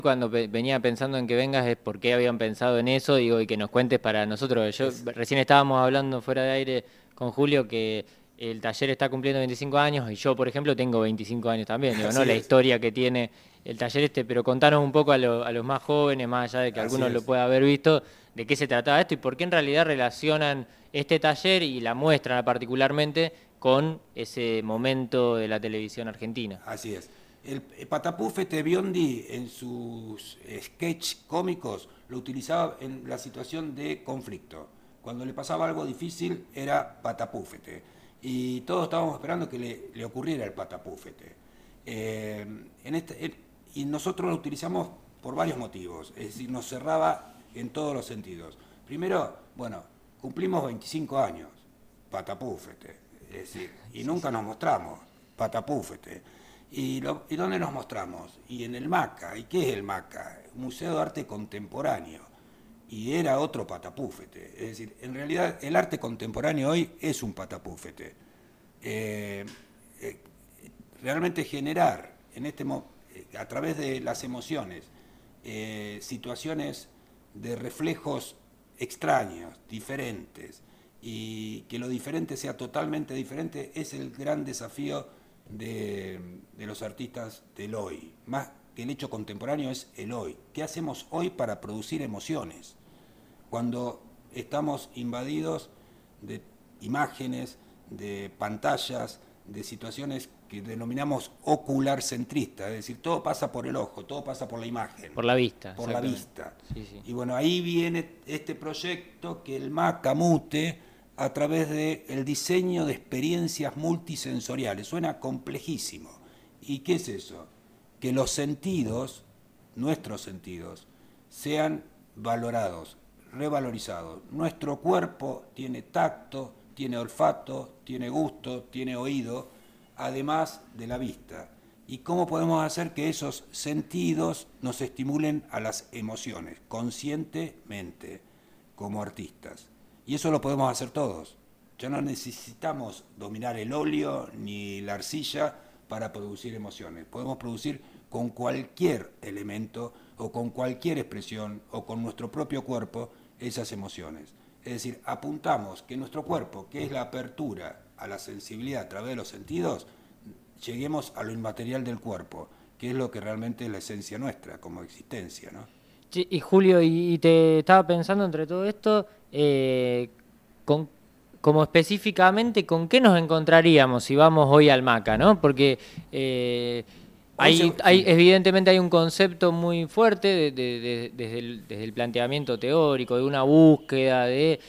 Cuando venía pensando en que vengas es por qué habían pensado en eso, digo, y que nos cuentes para nosotros. Recién estábamos hablando fuera de aire con Julio que el taller está cumpliendo 25 años y yo, por ejemplo, tengo 25 años también, digo, ¿no? Así La es, historia que tiene el taller pero contanos un poco a los más jóvenes, más allá de que así algunos lo es. pueda haber visto, de qué se trataba esto y por qué en realidad relacionan este taller y la muestran particularmente con ese momento de la televisión argentina. Así es. El Patapúfete Biondi en sus sketch cómicos lo utilizaba en la situación de conflicto. Cuando le pasaba algo difícil era patapúfete. Y todos estábamos esperando que le ocurriera el patapúfete. Eh, y nosotros lo utilizamos por varios motivos. Es decir, nos cerraba en todos los sentidos. Primero, bueno, cumplimos 25 años, patapúfete. Es decir, y Sí, nunca sí. nos mostramos, patapúfete. ¿Y dónde nos mostramos? Y en el MACA. ¿Y qué es el MACA? Museo de Arte Contemporáneo. Y era otro patapúfete. Es decir, en realidad el arte contemporáneo hoy es un patapúfete. Eh, eh, Realmente generar a través de las emociones situaciones de reflejos extraños, diferentes, y que lo diferente sea totalmente diferente es el gran desafío de los artistas del hoy. Más que el hecho contemporáneo es el hoy. ¿Qué hacemos hoy para producir emociones? Cuando estamos invadidos de imágenes, de pantallas, de situaciones que denominamos ocular centrista, es decir, todo pasa por el ojo, todo pasa por la imagen, Por la vista, por la exactamente. vista. Sí, sí. Y bueno, ahí viene este proyecto que el MACA mute a través del diseño de experiencias multisensoriales. Suena complejísimo. ¿Y qué es eso? Que los sentidos, nuestros sentidos, sean valorados, revalorizados. Nuestro cuerpo tiene tacto, tiene olfato, tiene gusto, tiene oído, además de la vista. ¿Y cómo podemos hacer que esos sentidos nos estimulen a las emociones, conscientemente, como artistas? Y eso lo podemos hacer todos. Ya no necesitamos dominar el óleo ni la arcilla para producir emociones. Podemos producir con cualquier elemento o con cualquier expresión o con nuestro propio cuerpo esas emociones. Es decir, apuntamos que nuestro cuerpo, que es la apertura a la sensibilidad a través de los sentidos, lleguemos a lo inmaterial del cuerpo, que es lo que realmente es la esencia nuestra como existencia, ¿no? Sí, y Julio, y te estaba pensando entre todo esto, con, como específicamente, ¿con qué nos encontraríamos si vamos hoy al MACA, ¿no? Porque Hoy se... Sí, evidentemente hay un concepto muy fuerte desde el planteamiento teórico, de una búsqueda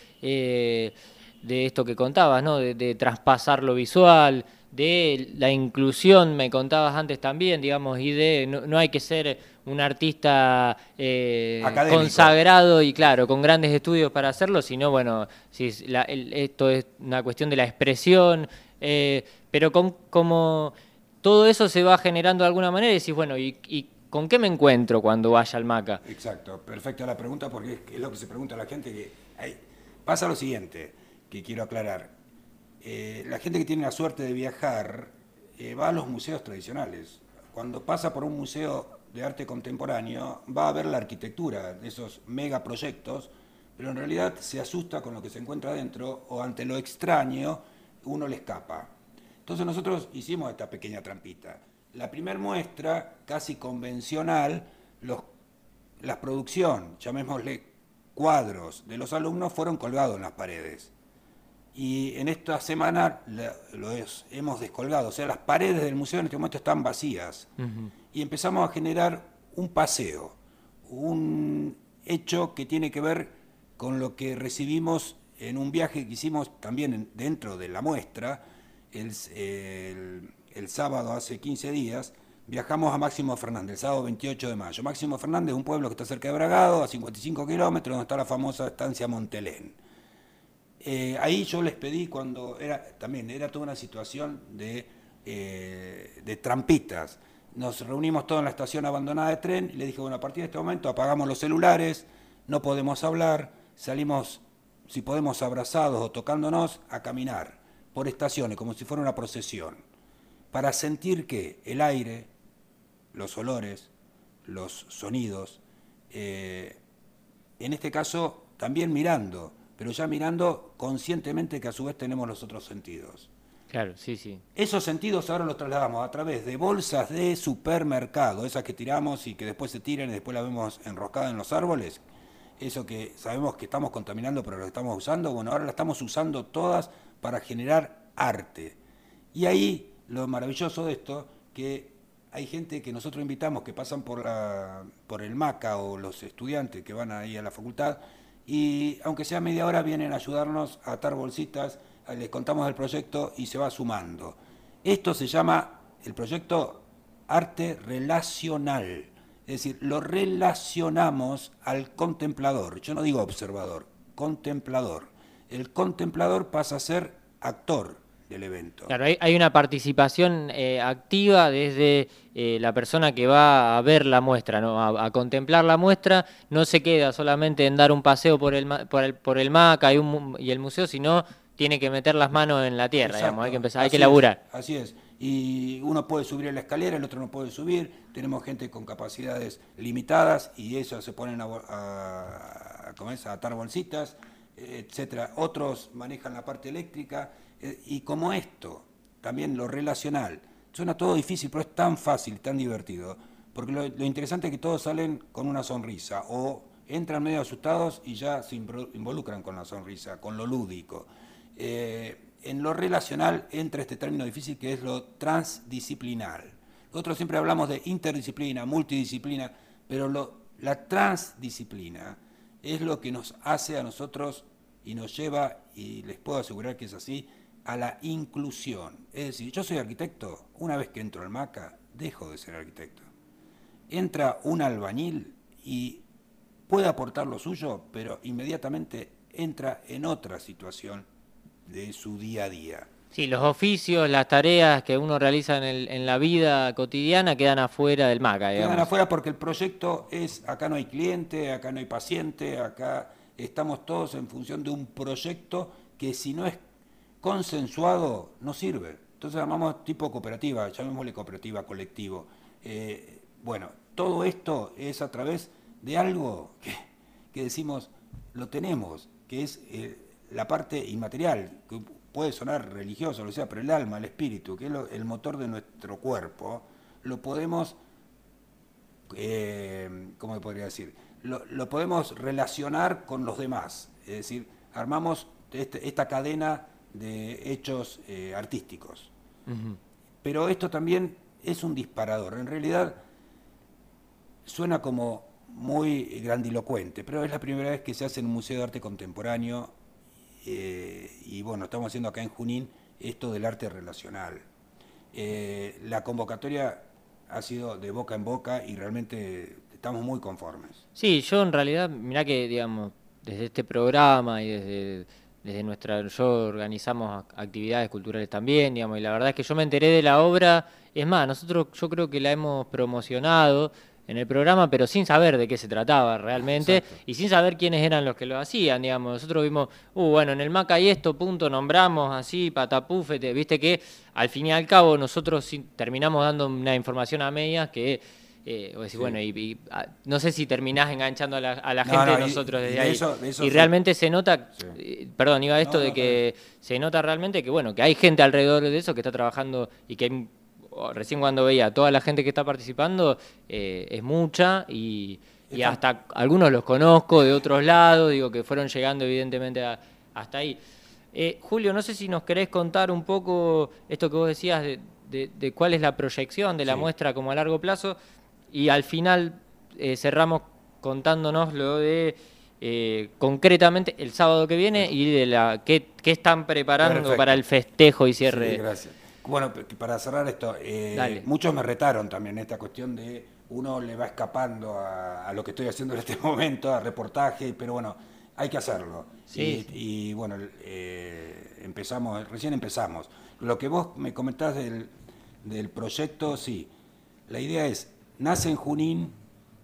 de esto que contabas, ¿no? De traspasar lo visual, de la inclusión, me contabas antes también, digamos, y no hay que ser un artista académico. consagrado y claro, con grandes estudios para hacerlo, sino bueno, si esto es una cuestión de la expresión, pero como todo eso se va generando de alguna manera y decís, bueno, ¿y con qué me encuentro cuando vaya al MACA? Exacto, perfecta la pregunta porque es lo que se pregunta a la gente. Pasa lo siguiente, que quiero aclarar. La gente que tiene la suerte de viajar va a los museos tradicionales. Cuando pasa por un museo de arte contemporáneo va a ver la arquitectura de esos megaproyectos, pero en realidad se asusta con lo que se encuentra adentro o ante lo extraño uno le escapa. Entonces nosotros hicimos esta pequeña trampita. La primera muestra, casi convencional, la producción, llamémosle cuadros de los alumnos, fueron colgados en las paredes. Y en esta semana los hemos descolgado, o sea, las paredes del museo en este momento están vacías. Ujú. Y empezamos a generar un paseo, un hecho que tiene que ver con lo que recibimos en un viaje que hicimos también dentro de la muestra, el sábado hace 15 días, viajamos a Máximo Fernández, el sábado 28 de mayo. Máximo Fernández es un pueblo que está cerca de Bragado, a 55 kilómetros, donde está la famosa estancia Montelén. Ahí yo les pedí también era toda una situación de trampitas. Nos reunimos todos en la estación abandonada de tren y le dije, bueno, a partir de este momento apagamos los celulares, no podemos hablar, salimos, si podemos, abrazados o tocándonos, a caminar por estaciones, como si fuera una procesión, para sentir que el aire, los olores, los sonidos, en este caso también mirando, pero ya mirando conscientemente que a su vez tenemos los otros sentidos. Claro, sí, sí. Esos sentidos ahora los trasladamos a través de bolsas de supermercado, esas que tiramos y que después se tiran y después las vemos enroscadas en los árboles. Eso que sabemos que estamos contaminando, pero lo estamos usando, bueno, ahora las estamos usando todas para generar arte. Y ahí lo maravilloso de esto, que hay gente que nosotros invitamos que pasan por el MACA o los estudiantes que van ahí a la facultad y aunque sea media hora vienen a ayudarnos a atar bolsitas, les contamos el proyecto y se va sumando. Esto se llama el proyecto Arte Relacional, es decir, lo relacionamos al contemplador, yo no digo observador, contemplador. El contemplador pasa a ser actor del evento. Claro, hay una participación activa desde la persona que va a ver la muestra, ¿no? A contemplar la muestra, no se queda solamente en dar un paseo por el MACA y el museo, sino tiene que meter las manos en la tierra, digamos, hay que empezar, hay que laburar. Así es, y uno puede subir a la escalera, el otro no puede subir, tenemos gente con capacidades limitadas y ellos se ponen a atar bolsitas, etcétera. Otros manejan la parte eléctrica, y como esto, también lo relacional, suena todo difícil, pero es tan fácil, tan divertido, porque lo interesante es que todos salen con una sonrisa, o entran medio asustados y ya se involucran con la sonrisa, con lo lúdico. En lo relacional entra este término difícil que es lo transdisciplinar. Nosotros siempre hablamos de interdisciplina, multidisciplina, pero la transdisciplina es lo que nos hace a nosotros y nos lleva, y les puedo asegurar que es así, a la inclusión. Es decir, yo soy arquitecto, una vez que entro al MACA, dejo de ser arquitecto. Entra un albañil y puede aportar lo suyo, pero inmediatamente entra en otra situación de su día a día. Sí, los oficios, las tareas que uno realiza en la vida cotidiana quedan afuera del MACA, digamos. Quedan afuera porque el proyecto es, acá no hay cliente, acá no hay paciente, acá estamos todos en función de un proyecto que si no es consensuado no sirve. Entonces llamamos tipo cooperativa, llamémosle cooperativa, colectivo. Bueno, todo esto es a través de algo que decimos, lo tenemos, que es la parte inmaterial, que puede sonar religioso, lo sea, pero el alma, el espíritu, que es el motor de nuestro cuerpo, lo podemos, ¿cómo podría decir? Lo podemos relacionar con los demás, es decir, armamos esta cadena de hechos artísticos. Uh-huh. Pero esto también es un disparador, en realidad suena como muy grandilocuente, pero es la primera vez que se hace en un museo de arte contemporáneo. Y bueno, estamos haciendo acá en Junín esto del arte relacional. La convocatoria ha sido de boca en boca y realmente estamos muy conformes. Sí, yo en realidad, mirá que, digamos, desde este programa y desde yo organizamos actividades culturales también, digamos, y la verdad es que yo me enteré de la obra, es más, yo creo que la hemos promocionado en el programa, pero sin saber de qué se trataba realmente. Exacto. Y sin saber quiénes eran los que lo hacían, digamos. Nosotros vimos, bueno, en el MACA hay esto, punto, nombramos así, patapúfete, viste que al fin y al cabo nosotros terminamos dando una información a medias que, vos decís, sí. Bueno, no sé si terminás enganchando a la gente de nosotros desde ahí. De eso y realmente se nota, sí. Perdón, iba a esto de que se nota realmente que, bueno, que hay gente alrededor de eso que está trabajando y que hay, recién cuando veía a toda la gente que está participando, es mucha y hasta algunos los conozco de otros lados, digo que fueron llegando evidentemente hasta ahí. Julio, no sé si nos querés contar un poco esto que vos decías de cuál es la proyección de la muestra como a largo plazo y al final cerramos contándonos lo de concretamente el sábado que viene y de qué están preparando. Perfecto. Para el festejo y cierre. Sí, gracias. Bueno, para cerrar esto, muchos me retaron también esta cuestión de uno le va escapando a lo que estoy haciendo en este momento, a reportaje, pero bueno, hay que hacerlo. Sí. Y bueno, recién empezamos. Lo que vos me comentás del proyecto, sí. La idea es, nace en Junín,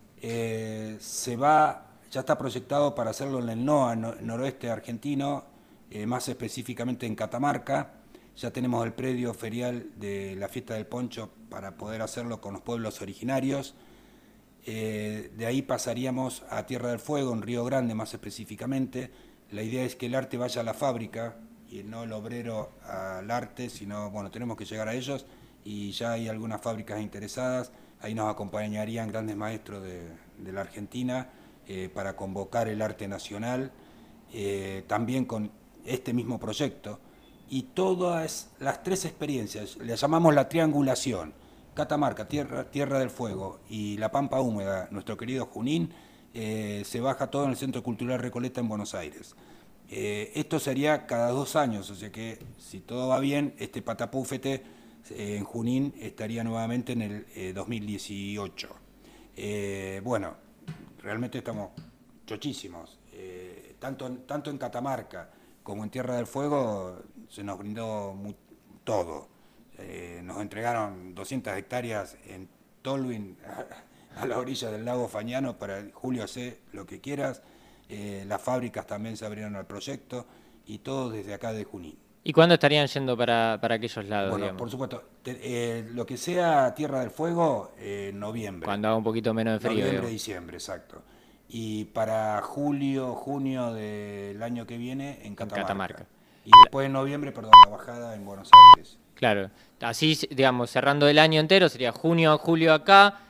ya está proyectado para hacerlo en el NOA, noroeste argentino, más específicamente en Catamarca. Ya tenemos el predio ferial de la Fiesta del Poncho para poder hacerlo con los pueblos originarios. De ahí pasaríamos a Tierra del Fuego, en Río Grande más específicamente. La idea es que el arte vaya a la fábrica y no el obrero al arte, sino, bueno, tenemos que llegar a ellos y ya hay algunas fábricas interesadas. Ahí nos acompañarían grandes maestros de la Argentina para convocar el arte nacional, también con este mismo proyecto. Y todas las tres experiencias, le llamamos la triangulación, Catamarca, Tierra del Fuego y La Pampa Húmeda, nuestro querido Junín, se baja todo en el Centro Cultural Recoleta en Buenos Aires. Esto sería cada 2 años, o sea que si todo va bien, este Patapúfete en Junín estaría nuevamente en el 2018. Bueno, realmente estamos chochísimos. Tanto en Catamarca como en Tierra del Fuego se nos brindó todo. Nos entregaron 200 hectáreas en Tolwyn, a la orilla del lago Fañano, para Julio hacer lo que quieras. Las fábricas también se abrieron al proyecto y todo desde acá de Junín. ¿Y cuándo estarían yendo para aquellos lados? Bueno, digamos? por supuesto, lo que sea Tierra del Fuego, noviembre. Cuando haga un poquito menos de frío. Noviembre, digamos. diciembre, exacto. Y para julio, junio del año que viene en Catamarca. Y después en noviembre, perdón, la bajada en Buenos Aires. Claro, así, digamos, cerrando el año entero, sería junio, julio acá,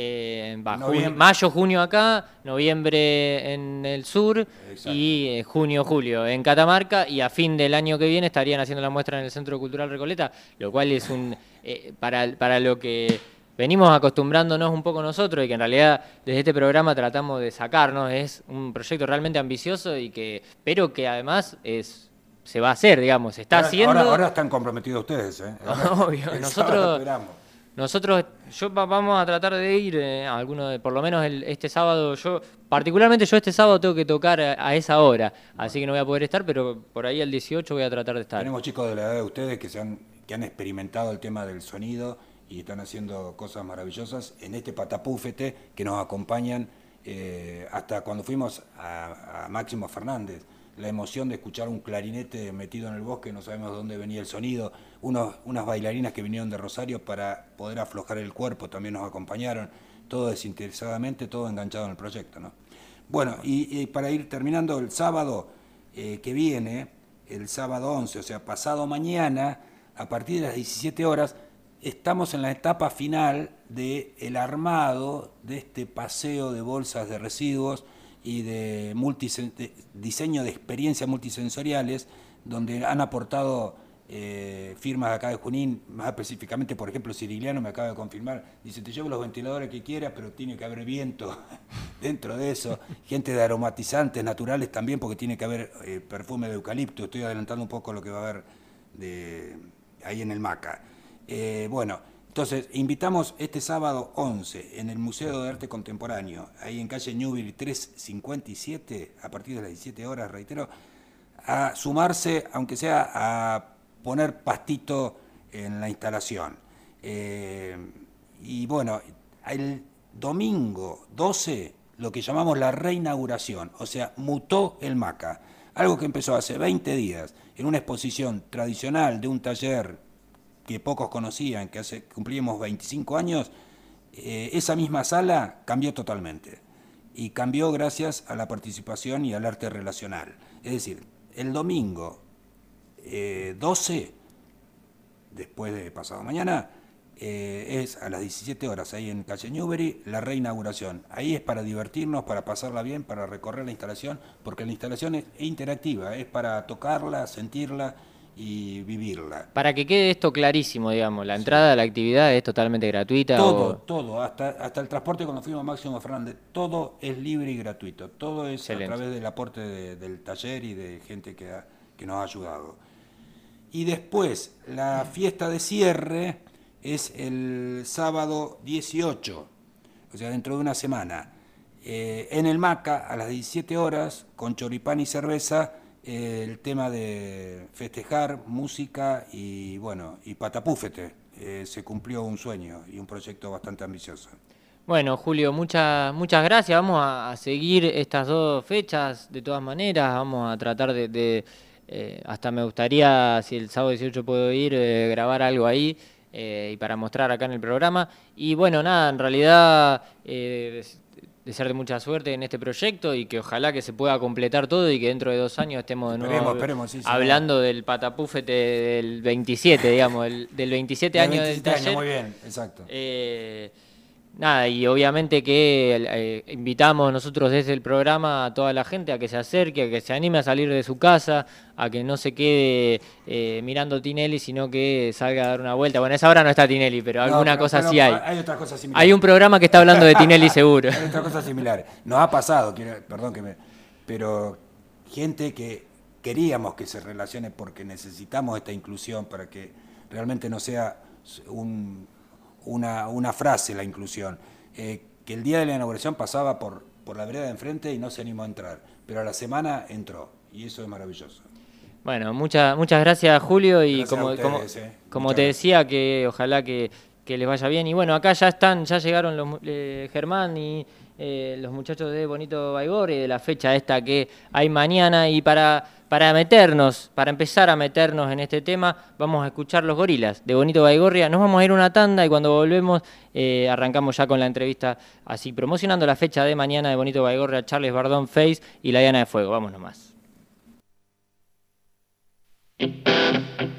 mayo, junio acá, noviembre en el sur. Exacto. Y junio, julio en Catamarca, y a fin del año que viene estarían haciendo la muestra en el Centro Cultural Recoleta, lo cual es para lo que venimos acostumbrándonos un poco nosotros y que en realidad desde este programa tratamos de sacarnos. Es un proyecto realmente ambicioso pero que además se va a hacer, digamos, se está haciendo. Ahora están comprometidos ustedes, ¿eh? Obvio, nosotros vamos a tratar de ir a alguno por lo menos este sábado. Particularmente yo este sábado tengo que tocar a esa hora, así que no voy a poder estar, pero por ahí el 18 voy a tratar de estar. Tenemos chicos de la edad de ustedes que han experimentado el tema del sonido y están haciendo cosas maravillosas en este Patapúfete, que nos acompañan hasta cuando fuimos a Máximo Fernández. La emoción de escuchar un clarinete metido en el bosque, no sabemos de dónde venía el sonido. Unas bailarinas que vinieron de Rosario para poder aflojar el cuerpo también nos acompañaron, todo desinteresadamente, todo enganchado en el proyecto, ¿no? Bueno, y para ir terminando, el sábado que viene, el sábado 11, o sea, pasado mañana, a partir de las 17 horas, estamos en la etapa final del armado de este paseo de bolsas de residuos y de diseño de experiencias multisensoriales, donde han aportado firmas de acá de Junín, más específicamente, por ejemplo, Cirigliano me acaba de confirmar, dice, te llevo los ventiladores que quieras, pero tiene que haber viento dentro de eso, gente de aromatizantes naturales también, porque tiene que haber perfume de eucalipto. Estoy adelantando un poco lo que va a haber ahí en el MACA. Bueno, entonces, invitamos este sábado 11 en el Museo de Arte Contemporáneo, ahí en calle Newbery 357, a partir de las 17 horas, reitero, a sumarse, aunque sea a poner pastito en la instalación. Y bueno, el domingo 12, lo que llamamos la reinauguración, o sea, mutó el MACA, algo que empezó hace 20 días en una exposición tradicional de un taller que pocos conocían, que cumplimos 25 años, esa misma sala cambió totalmente. Y cambió gracias a la participación y al arte relacional. Es decir, el domingo 12, después de pasado mañana, es a las 17 horas, ahí en calle Newbery, la reinauguración. Ahí es para divertirnos, para pasarla bien, para recorrer la instalación, porque la instalación es interactiva, es para tocarla, sentirla y vivirla. Para que quede esto clarísimo, digamos, la entrada a la actividad es totalmente gratuita. Todo, hasta el transporte cuando fuimos a Máximo Fernández, todo es libre y gratuito, todo es excelente, a través del aporte del taller y de gente que nos ha ayudado. Y después, la fiesta de cierre es el sábado 18, o sea, dentro de una semana, en el MACA a las 17 horas, con choripán y cerveza, el tema de festejar, música y bueno, y Patapúfete. Se cumplió un sueño y un proyecto bastante ambicioso. Bueno, Julio, muchas gracias. Vamos a seguir estas 2 fechas de todas maneras. Vamos a tratar hasta me gustaría, si el sábado 18 puedo ir, grabar algo ahí. y para mostrar acá en el programa. Y bueno, nada, en realidad desear de mucha suerte en este proyecto y que ojalá que se pueda completar todo y que dentro de 2 años estemos de nuevo Esperemos, sí, hablando del patapúfete del 27, digamos, del 27 año del taller. Muy bien, exacto. Nada, y obviamente que invitamos nosotros desde el programa a toda la gente a que se acerque, a que se anime a salir de su casa, a que no se quede mirando Tinelli, sino que salga a dar una vuelta. Bueno, a esa hora no está Tinelli, pero alguna cosa sí hay. Hay otras cosas similares. Hay un programa que está hablando de Tinelli seguro. Hay otras cosas similares. Nos ha pasado, pero gente que queríamos que se relacione porque necesitamos esta inclusión para que realmente no sea una frase la inclusión, que el día de la inauguración pasaba por la vereda de enfrente y no se animó a entrar, pero a la semana entró, y eso es maravilloso. Bueno, muchas gracias, Julio, y gracias como te decía, que ojalá que les vaya bien. Y bueno, acá ya llegaron los Germán y los muchachos de Bonito Baigorria y de la fecha esta que hay mañana, y para empezar a meternos en este tema, vamos a escuchar Los Gorilas de Bonito Baigorria. Nos vamos a ir una tanda y cuando volvemos arrancamos ya con la entrevista, así promocionando la fecha de mañana de Bonito Baigorria, Charles Bardón Face y La Diana de Fuego. Vamos nomás.